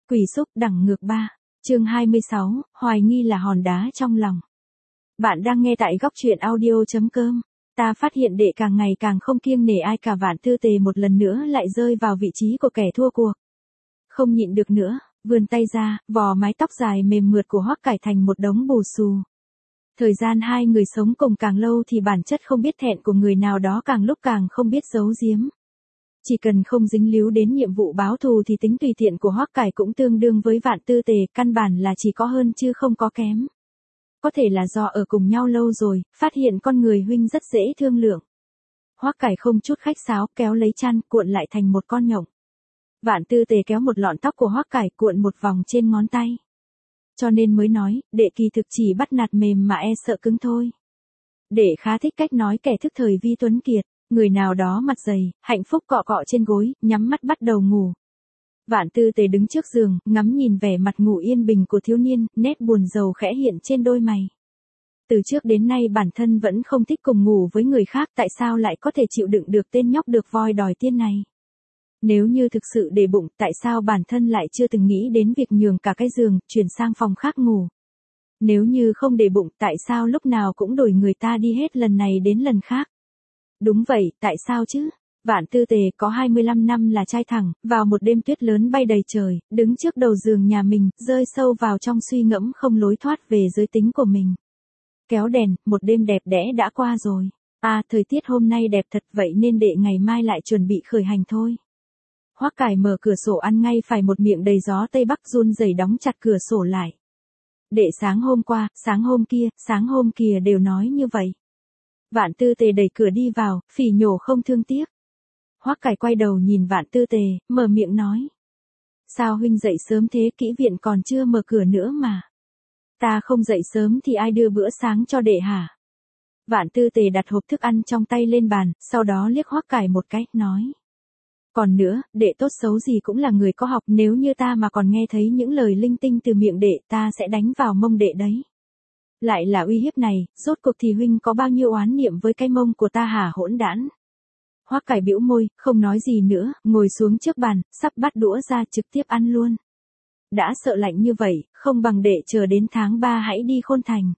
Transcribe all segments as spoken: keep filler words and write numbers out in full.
Quỷ xúc đẳng ngược ba. Chương hai mươi sáu, hoài nghi là hòn đá trong lòng. Bạn đang nghe tại góc truyện audio chấm com. Ta phát hiện đệ càng ngày càng không kiêng nể ai cả. Vạn Tư Tề một lần nữa lại rơi vào vị trí của kẻ thua cuộc. Không nhịn được nữa, vươn tay ra, vò mái tóc dài mềm mượt của Hoắc Cải thành một đống bù xù. Thời gian hai người sống cùng càng lâu thì bản chất không biết thẹn của người nào đó càng lúc càng không biết giấu giếm. Chỉ cần không dính líu đến nhiệm vụ báo thù thì tính tùy tiện của Hoắc Cải cũng tương đương với Vạn Tư Tề, căn bản là chỉ có hơn chứ không có kém. Có thể là do ở cùng nhau lâu rồi, phát hiện con người huynh rất dễ thương lượng. Hoắc Cải không chút khách sáo, kéo lấy chăn, cuộn lại thành một con nhộng. Vạn Tư Tề kéo một lọn tóc của Hoắc Cải, cuộn một vòng trên ngón tay. Cho nên mới nói, đệ kỳ thực chỉ bắt nạt mềm mà e sợ cứng thôi. Đệ khá thích cách nói kẻ thức thời vi tuấn kiệt. Người nào đó mặt dày, hạnh phúc cọ cọ trên gối, nhắm mắt bắt đầu ngủ. Vạn Tư Tề đứng trước giường, ngắm nhìn vẻ mặt ngủ yên bình của thiếu niên, nét buồn rầu khẽ hiện trên đôi mày. Từ trước đến nay bản thân vẫn không thích cùng ngủ với người khác, tại sao lại có thể chịu đựng được tên nhóc được voi đòi tiên này? Nếu như thực sự để bụng, tại sao bản thân lại chưa từng nghĩ đến việc nhường cả cái giường, chuyển sang phòng khác ngủ? Nếu như không để bụng, tại sao lúc nào cũng đổi người ta đi hết lần này đến lần khác? Đúng vậy, tại sao chứ? Vạn Tư Tề có hai mươi lăm năm là trai thẳng, vào một đêm tuyết lớn bay đầy trời, đứng trước đầu giường nhà mình, rơi sâu vào trong suy ngẫm không lối thoát về giới tính của mình. Kéo đèn, một đêm đẹp đẽ đã qua rồi. À, thời tiết hôm nay đẹp thật, vậy nên đệ ngày mai lại chuẩn bị khởi hành thôi. Hoắc Cải mở cửa sổ ăn ngay phải một miệng đầy gió Tây Bắc, run rẩy đóng chặt cửa sổ lại. Đệ sáng hôm qua, sáng hôm kia, sáng hôm kia đều nói như vậy. Vạn Tư Tề đẩy cửa đi vào, phỉ nhổ không thương tiếc. Hoắc Cải quay đầu nhìn Vạn Tư Tề, mở miệng nói. Sao huynh dậy sớm thế, kỹ viện còn chưa mở cửa nữa mà. Ta không dậy sớm thì ai đưa bữa sáng cho đệ hả? Vạn Tư Tề đặt hộp thức ăn trong tay lên bàn, sau đó liếc Hoắc Cải một cái, nói. Còn nữa, đệ tốt xấu gì cũng là người có học, nếu như ta mà còn nghe thấy những lời linh tinh từ miệng đệ, ta sẽ đánh vào mông đệ đấy. Lại là uy hiếp này, rốt cuộc thì huynh có bao nhiêu oán niệm với cái mông của ta hả hỗn đản? Hoắc Cải bĩu môi, không nói gì nữa, ngồi xuống trước bàn, sắp bắt đũa ra trực tiếp ăn luôn. Đã sợ lạnh như vậy, không bằng đệ chờ đến tháng ba hãy đi Khôn Thành.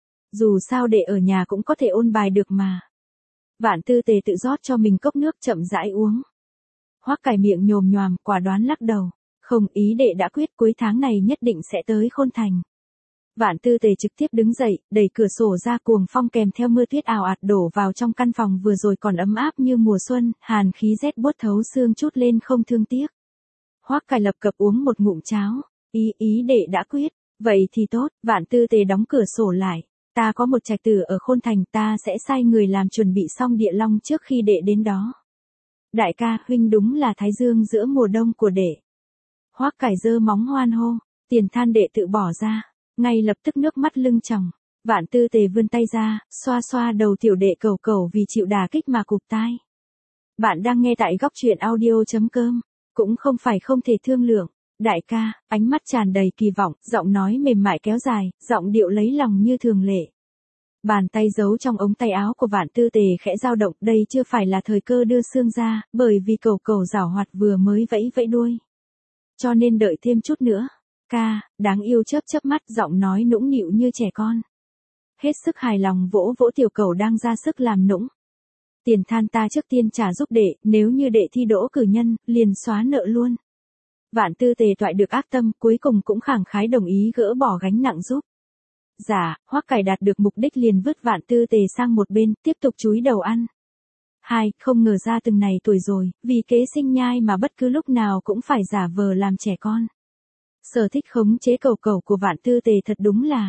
Dù sao đệ ở nhà cũng có thể ôn bài được mà. Vạn Tư Tề tự rót cho mình cốc nước chậm rãi uống. Hoắc Cải miệng nhồm nhoàm, quả đoán lắc đầu. Không, ý đệ đã quyết cuối tháng này nhất định sẽ tới Khôn Thành. Vạn Tư Tề trực tiếp đứng dậy, đẩy cửa sổ ra, cuồng phong kèm theo mưa tuyết ào ạt đổ vào trong căn phòng vừa rồi còn ấm áp như mùa xuân, hàn khí rét buốt thấu xương chút lên không thương tiếc. Hoắc Cải lập cập uống một ngụm cháo, ý ý đệ đã quyết, vậy thì tốt. Vạn Tư Tề đóng cửa sổ lại, ta có một trạch tử ở Khôn Thành, ta sẽ sai người làm chuẩn bị xong địa long trước khi đệ đến đó. Đại ca, huynh đúng là thái dương giữa mùa đông của đệ. Hoắc Cải giơ móng hoan hô, tiền than đệ tự bỏ ra. Ngay lập tức nước mắt lưng tròng, Vạn Tư Tề vươn tay ra, xoa xoa đầu tiểu đệ cầu cầu vì chịu đả kích mà cụp tai. Bạn đang nghe tại góc truyện audio chấm com, cũng không phải không thể thương lượng. Đại ca, ánh mắt tràn đầy kỳ vọng, giọng nói mềm mại kéo dài, giọng điệu lấy lòng như thường lệ. Bàn tay giấu trong ống tay áo của Vạn Tư Tề khẽ dao động, đây chưa phải là thời cơ đưa xương ra, bởi vì cầu cầu giảo hoạt vừa mới vẫy vẫy đuôi. Cho nên đợi thêm chút nữa. Ca, đáng yêu chớp chớp mắt, giọng nói nũng nịu như trẻ con. Hết sức hài lòng vỗ vỗ tiểu cầu đang ra sức làm nũng. Tiền than ta trước tiên trả giúp đệ, nếu như đệ thi đỗ cử nhân, liền xóa nợ luôn. Vạn Tư Tề toại được ác tâm, cuối cùng cũng khẳng khái đồng ý gỡ bỏ gánh nặng giúp. Dạ, Hoắc Cải đạt được mục đích liền vứt Vạn Tư Tề sang một bên, tiếp tục chúi đầu ăn. Hai, không ngờ ra từng này tuổi rồi, vì kế sinh nhai mà bất cứ lúc nào cũng phải giả vờ làm trẻ con. Sở thích khống chế cầu cầu của Vạn Tư Tề thật đúng là.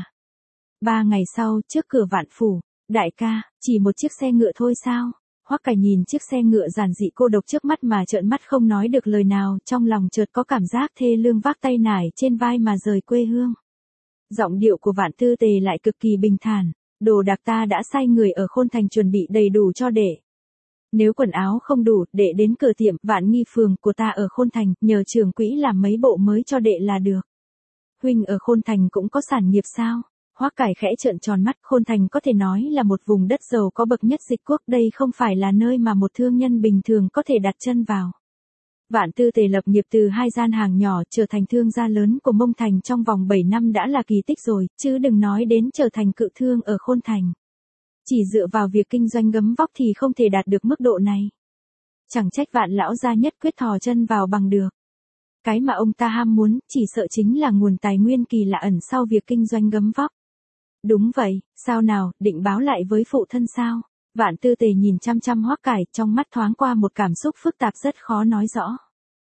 Ba ngày sau, trước cửa Vạn Phủ, đại ca, chỉ một chiếc xe ngựa thôi sao? Hoắc Cải nhìn chiếc xe ngựa giản dị cô độc trước mắt mà trợn mắt không nói được lời nào, trong lòng chợt có cảm giác thê lương vác tay nải trên vai mà rời quê hương. Giọng điệu của Vạn Tư Tề lại cực kỳ bình thản, đồ đạc ta đã sai người ở Khôn Thành chuẩn bị đầy đủ cho đệ. Nếu quần áo không đủ, đệ đến cửa tiệm Vạn Nghi Phường của ta ở Khôn Thành, nhờ trưởng quỹ làm mấy bộ mới cho đệ là được. Huynh ở Khôn Thành cũng có sản nghiệp sao? Hoắc Cải khẽ trợn tròn mắt, Khôn Thành có thể nói là một vùng đất giàu có bậc nhất dịch quốc, đây không phải là nơi mà một thương nhân bình thường có thể đặt chân vào. Vạn Tư Tề lập nghiệp từ hai gian hàng nhỏ trở thành thương gia lớn của Mông Thành trong vòng bảy năm đã là kỳ tích rồi, chứ đừng nói đến trở thành cự thương ở Khôn Thành. Chỉ dựa vào việc kinh doanh gấm vóc thì không thể đạt được mức độ này. Chẳng trách Vạn lão gia nhất quyết thò chân vào bằng được. Cái mà ông ta ham muốn, chỉ sợ chính là nguồn tài nguyên kỳ lạ ẩn sau việc kinh doanh gấm vóc. Đúng vậy, sao nào, định báo lại với phụ thân sao? Vạn Tư Tề nhìn chăm chăm Hoắc Cải, trong mắt thoáng qua một cảm xúc phức tạp rất khó nói rõ.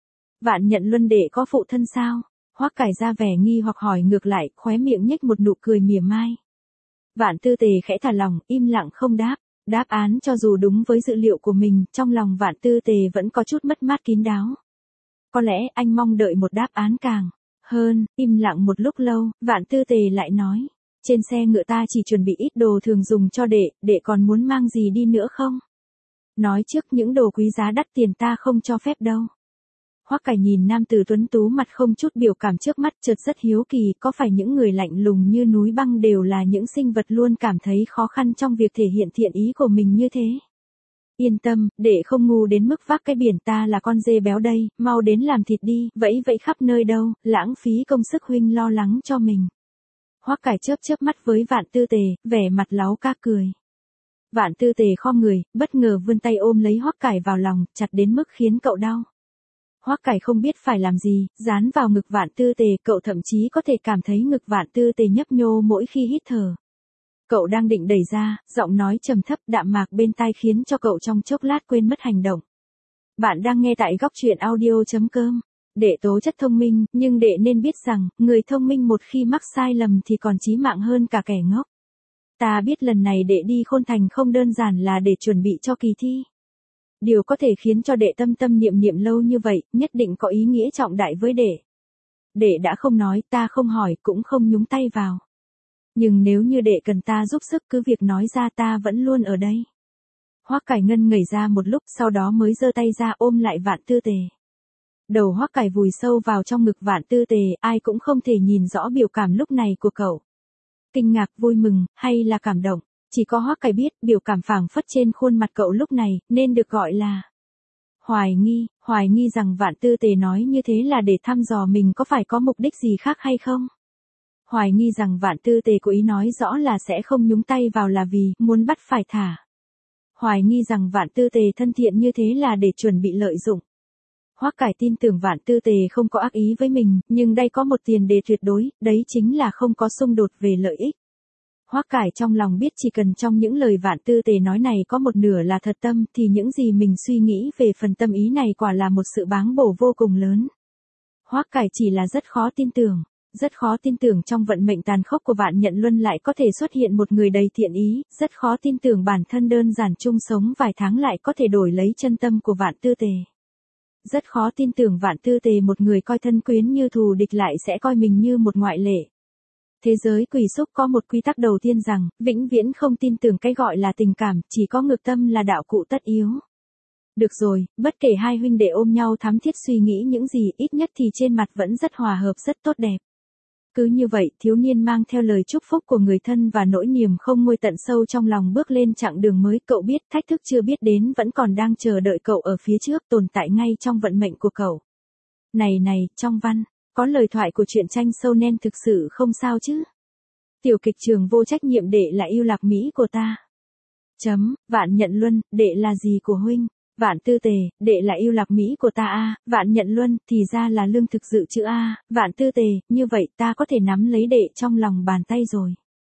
Vạn Nhận Luân đệ có phụ thân sao? Hoắc Cải ra vẻ nghi hoặc hỏi ngược lại, khóe miệng nhếch một nụ cười mỉa mai. Vạn Tư Tề khẽ thả lòng, im lặng không đáp. Đáp án cho dù đúng với dự liệu của mình, trong lòng Vạn Tư Tề vẫn có chút mất mát kín đáo. Có lẽ anh mong đợi một đáp án càng hơn. Im lặng một lúc lâu, Vạn Tư Tề lại nói. Trên xe ngựa ta chỉ chuẩn bị ít đồ thường dùng cho đệ, đệ còn muốn mang gì đi nữa không? Nói trước những đồ quý giá đắt tiền ta không cho phép đâu. Hoắc Cải nhìn nam tử tuấn tú mặt không chút biểu cảm trước mắt, chợt rất hiếu kỳ, có phải những người lạnh lùng như núi băng đều là những sinh vật luôn cảm thấy khó khăn trong việc thể hiện thiện ý của mình như thế? Yên tâm, đệ không ngu đến mức vác cái biển ta là con dê béo đây, mau đến làm thịt đi, vẫy vẫy khắp nơi đâu, lãng phí công sức huynh lo lắng cho mình. Hoắc Cải chớp chớp mắt với Vạn Tư Tề, vẻ mặt láu cá cười. Vạn Tư Tề khom người, bất ngờ vươn tay ôm lấy Hoắc Cải vào lòng, chặt đến mức khiến cậu đau. Hoắc Cải không biết phải làm gì, dán vào ngực Vạn Tư Tề, cậu thậm chí có thể cảm thấy ngực Vạn Tư Tề nhấp nhô mỗi khi hít thở. Cậu đang định đẩy ra, giọng nói trầm thấp đạm mạc bên tai khiến cho cậu trong chốc lát quên mất hành động. Bạn đang nghe tại góc truyện audio chấm com. Đệ tố chất thông minh, nhưng đệ nên biết rằng, người thông minh một khi mắc sai lầm thì còn chí mạng hơn cả kẻ ngốc. Ta biết lần này đệ đi Khôn Thành không đơn giản là để chuẩn bị cho kỳ thi. Điều có thể khiến cho đệ tâm tâm niệm niệm lâu như vậy, nhất định có ý nghĩa trọng đại với đệ. Đệ đã không nói, ta không hỏi, cũng không nhúng tay vào. Nhưng nếu như đệ cần ta giúp sức cứ việc nói ra, ta vẫn luôn ở đây. Hoắc Cải ngân ngẩng ra một lúc, sau đó mới giơ tay ra ôm lại Vạn Tư Tề. Đầu Hoắc Cải vùi sâu vào trong ngực Vạn Tư Tề, ai cũng không thể nhìn rõ biểu cảm lúc này của cậu. Kinh ngạc, vui mừng, hay là cảm động, chỉ có Hoắc Cải biết, biểu cảm phảng phất trên khuôn mặt cậu lúc này, nên được gọi là hoài nghi, hoài nghi rằng Vạn Tư Tề nói như thế là để thăm dò mình có phải có mục đích gì khác hay không. Hoài nghi rằng Vạn Tư Tề cố ý nói rõ là sẽ không nhúng tay vào là vì muốn bắt phải thả. Hoài nghi rằng Vạn Tư Tề thân thiện như thế là để chuẩn bị lợi dụng. Hoắc Cải tin tưởng Vạn Tư Tề không có ác ý với mình, nhưng đây có một tiền đề tuyệt đối, đấy chính là không có xung đột về lợi ích. Hoắc Cải trong lòng biết chỉ cần trong những lời Vạn Tư Tề nói này có một nửa là thật tâm thì những gì mình suy nghĩ về phần tâm ý này quả là một sự báng bổ vô cùng lớn. Hoắc Cải chỉ là rất khó tin tưởng, rất khó tin tưởng trong vận mệnh tàn khốc của Vạn Nhận Luân lại có thể xuất hiện một người đầy thiện ý, rất khó tin tưởng bản thân đơn giản chung sống vài tháng lại có thể đổi lấy chân tâm của Vạn Tư Tề. Rất khó tin tưởng Vạn Tư Tề một người coi thân quyến như thù địch lại sẽ coi mình như một ngoại lệ. Thế giới quỷ xúc có một quy tắc đầu tiên rằng, vĩnh viễn không tin tưởng cái gọi là tình cảm, chỉ có ngược tâm là đạo cụ tất yếu. Được rồi, bất kể hai huynh đệ ôm nhau thắm thiết suy nghĩ những gì, ít nhất thì trên mặt vẫn rất hòa hợp, rất tốt đẹp. Cứ như vậy, thiếu niên mang theo lời chúc phúc của người thân và nỗi niềm không nguôi tận sâu trong lòng bước lên chặng đường mới. Cậu biết thách thức chưa biết đến vẫn còn đang chờ đợi cậu ở phía trước, tồn tại ngay trong vận mệnh của cậu. Này này, trong văn, có lời thoại của truyện tranh sâu nen thực sự không sao chứ? Tiểu kịch trường vô trách nhiệm đệ là yêu lạc mỹ của ta. Chấm, Vạn Nhận Luân, đệ là gì của huynh? Vạn Tư Tề, đệ là yêu lạc mỹ của ta a. Vạn Nhận Luân, thì ra là lương thực dự trữ a. Vạn Tư Tề, như vậy ta có thể nắm lấy đệ trong lòng bàn tay rồi.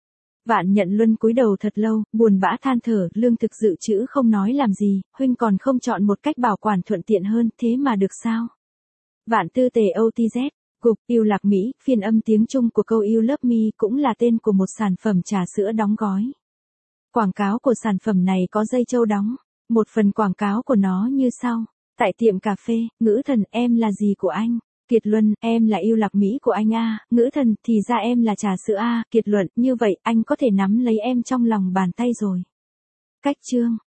Vạn Nhận Luân cúi đầu thật lâu, buồn bã than thở, lương thực dự trữ không nói làm gì, huynh còn không chọn một cách bảo quản thuận tiện hơn, thế mà được sao? Vạn Tư Tề ô tê dét, cục, yêu lạc mỹ, phiên âm tiếng Trung của câu You Love Me cũng là tên của một sản phẩm trà sữa đóng gói. Quảng cáo của sản phẩm này có dây châu đóng. Một phần quảng cáo của nó như sau. Tại tiệm cà phê, Ngữ Thần, em là gì của anh? Kiệt Luân, em là yêu lạc mỹ của anh a. Ngữ Thần, thì ra em là trà sữa a. Kiệt Luân, như vậy anh có thể nắm lấy em trong lòng bàn tay rồi. Cách chương